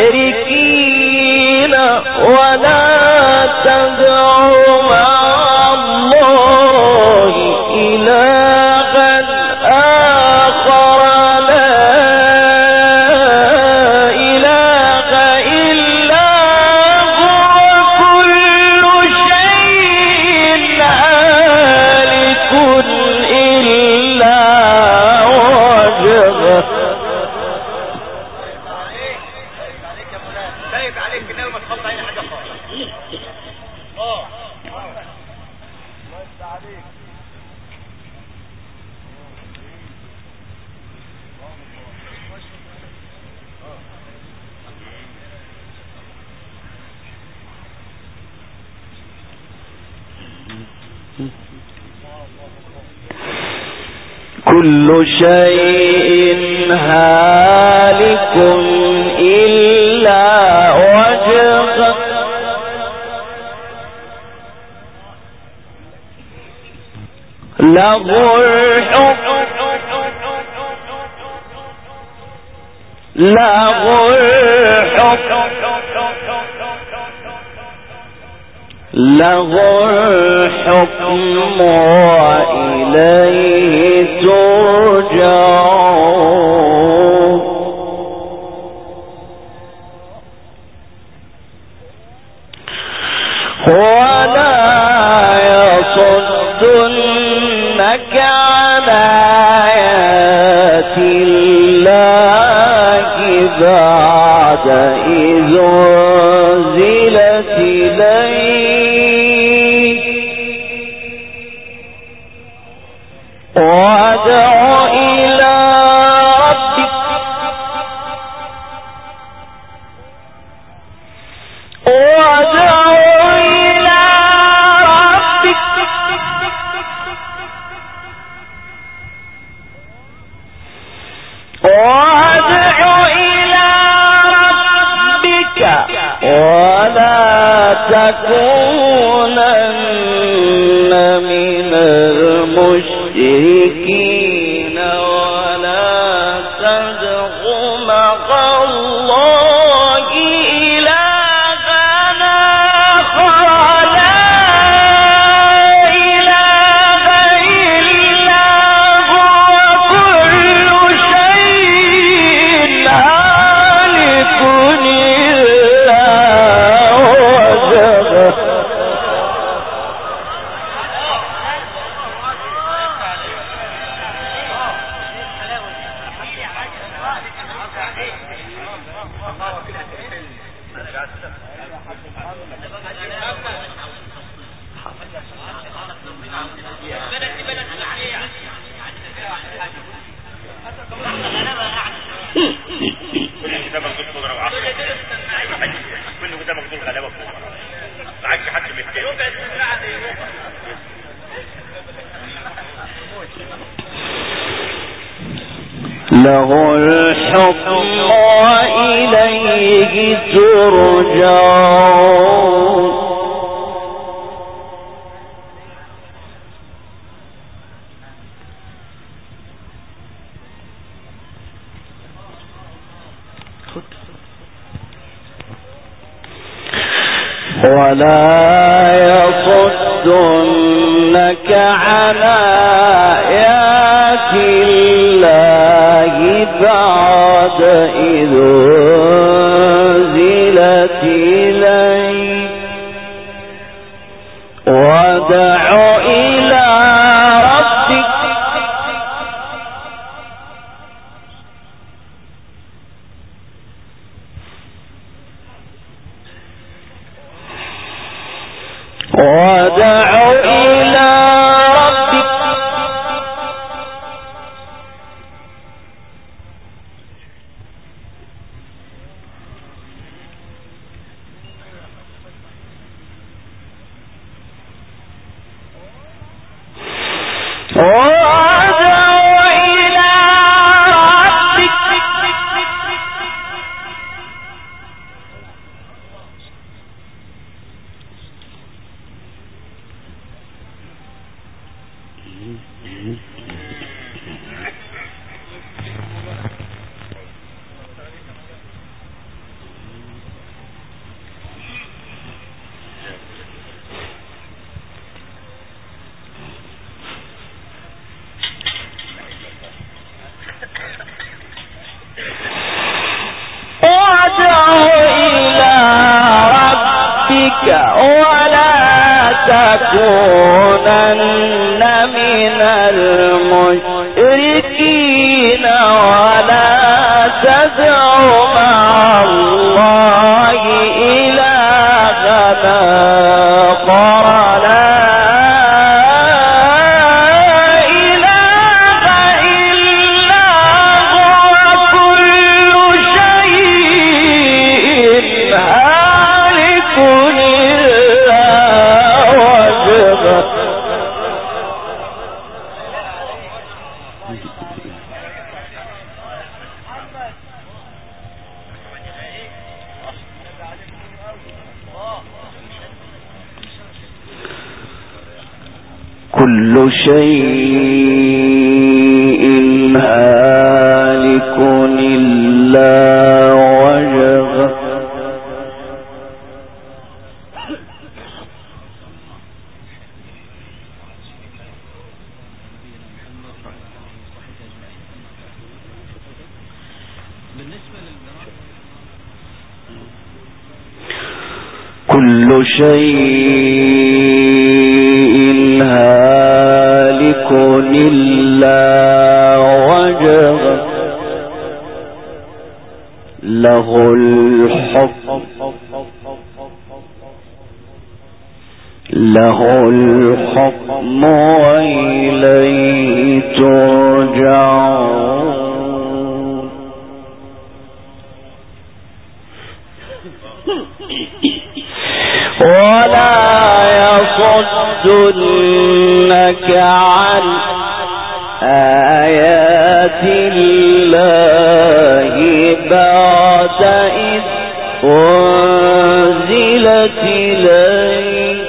المشركين ولا تدعوا مع الله إلها آخر لا إله إلا هو كل شيء هالك إلا وجهه. كل شيء هالك إلا وجهه له الحكم وإليه ترجعون. ولا يصدنك عن آيات الله بعد إذ أنزلت إليك وادع إلى ربك ولا تكونن من المشركين ولا تدع مع الله إلها آخر لا إله إلا هو كل شيء هالك إلا وجهه. له الحكم وإليه ترجعون. ولا يصدنك عن آيات الله بعد إذ أنزلت إليك وادع إلى ربك ولا تكونن من المشركين ولا تدع مع الله إلهنا آخر لا إله إلا هو كل شيء هالك إلا وجهه كل شيء هالك إلا وجهه كل شيء هالك إلا وجهه له الحكم وإليه ترجعون ولا يصدنك عن آيات الله بعد إذ أنزلت إليك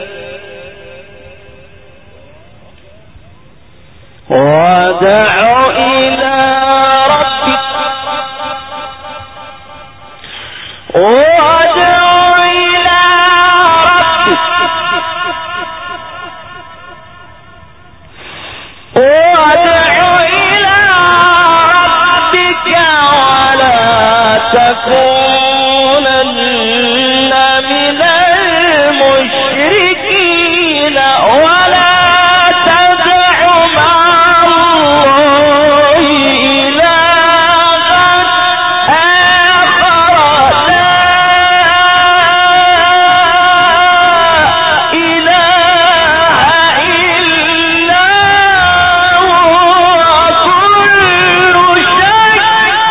وادع إلى ربك تكونن من المشركين ولا تدع مع الله إلها آخر لا إله إلا هو كل شيء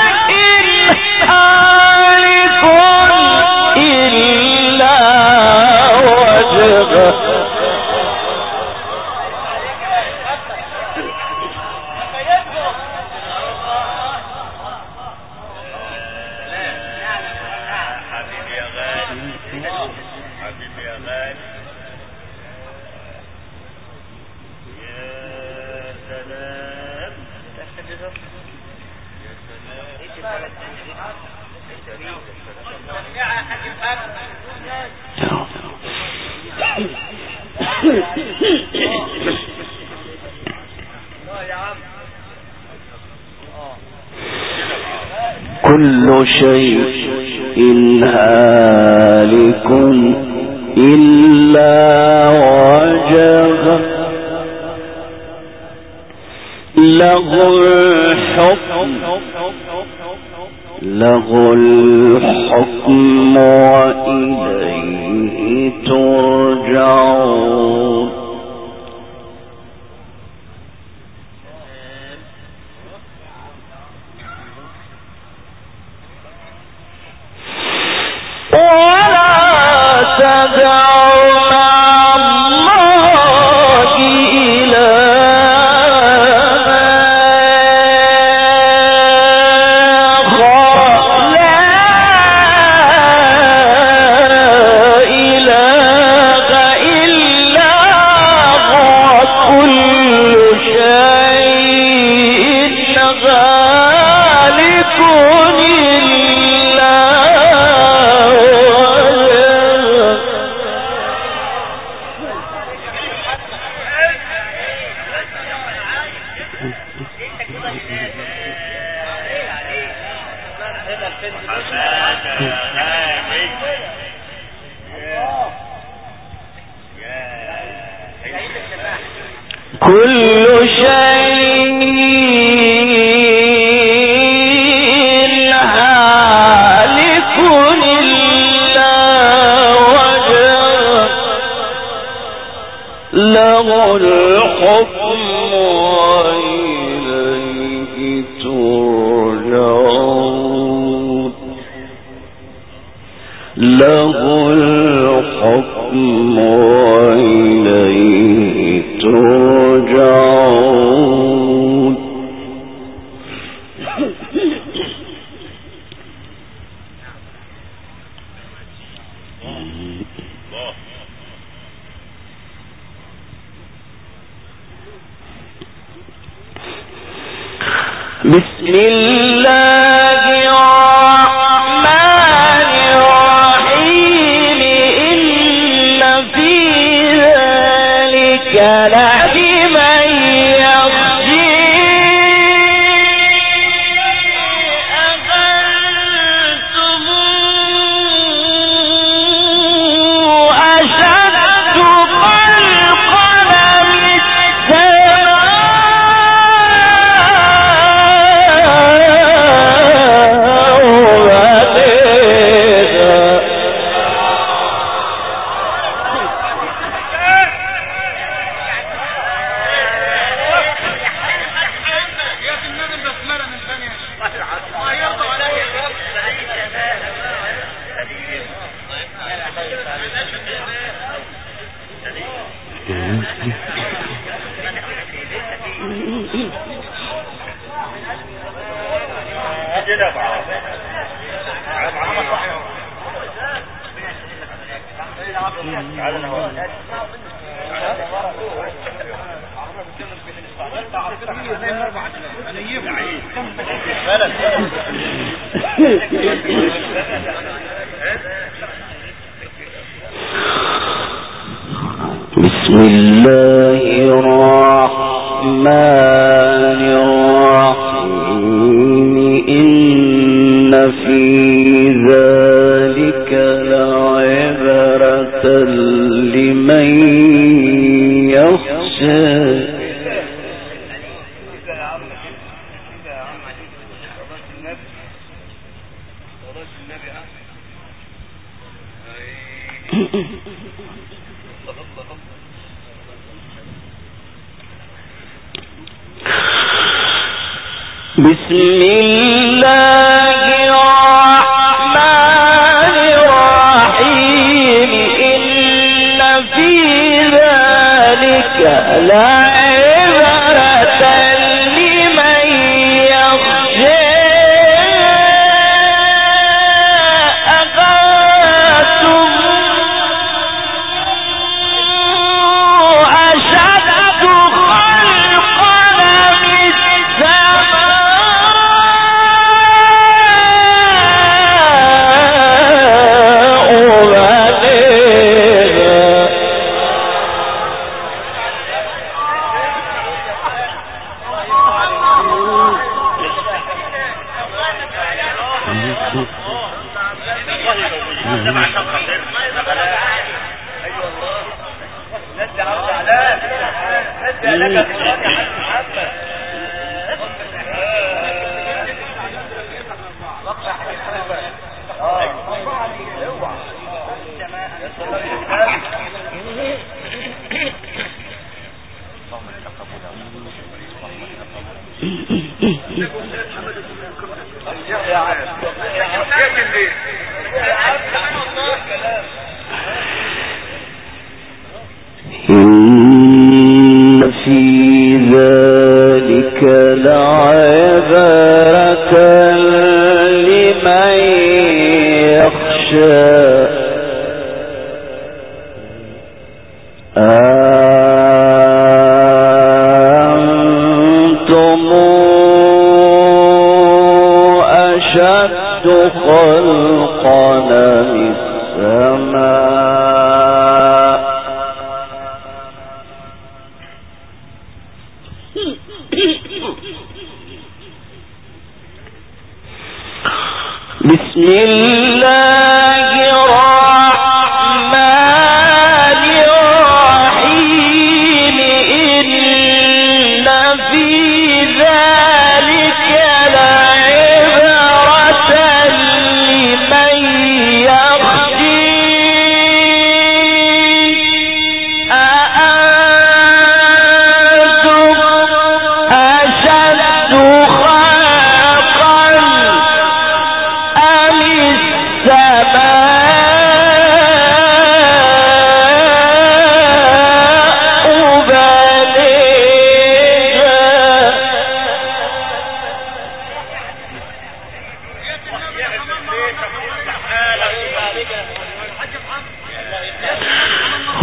هالك إلا وجهه كل شيء هالك إلا وجهه له الحكم وإليه ترجعون كل شيء هالك إلا وجهه له الحكم وإليه ترجعون له الحكم وإليه ترجعون بسم الله الرحمن الرحيم إن في ذلك لمن يخشى أأنتم أشد خلقا من بسم الله الرحمن الرحيم إن في ذلك لعبرة لمن يخشى بسم الله الرحمن الرحيم إن في ذلك لعبرة لمن يخشى أأنتم أشد خلقا من إن في ذلك لعبرة لمن يخشى أأنتم أشد خلقا من السماء بسم الله الرحمن الرحيم إن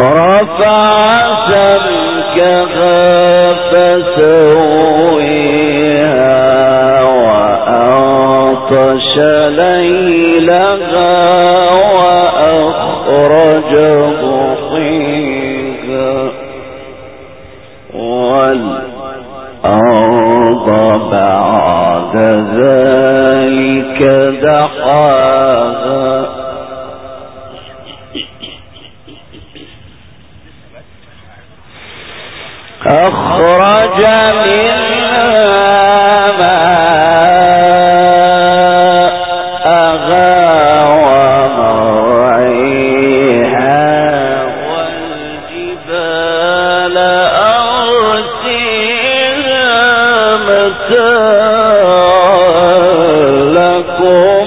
رفع سمكها فسويها وأغطش ليلها وأخرج ضحيها والأرض بعد ذلك دحاها أخرج منها ماءها ومرعيها والجبال أرسيها متاعا لكم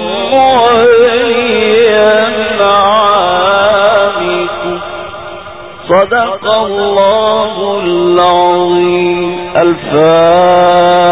ولأنعامكم. صدق الله العظيم. الفاتحة.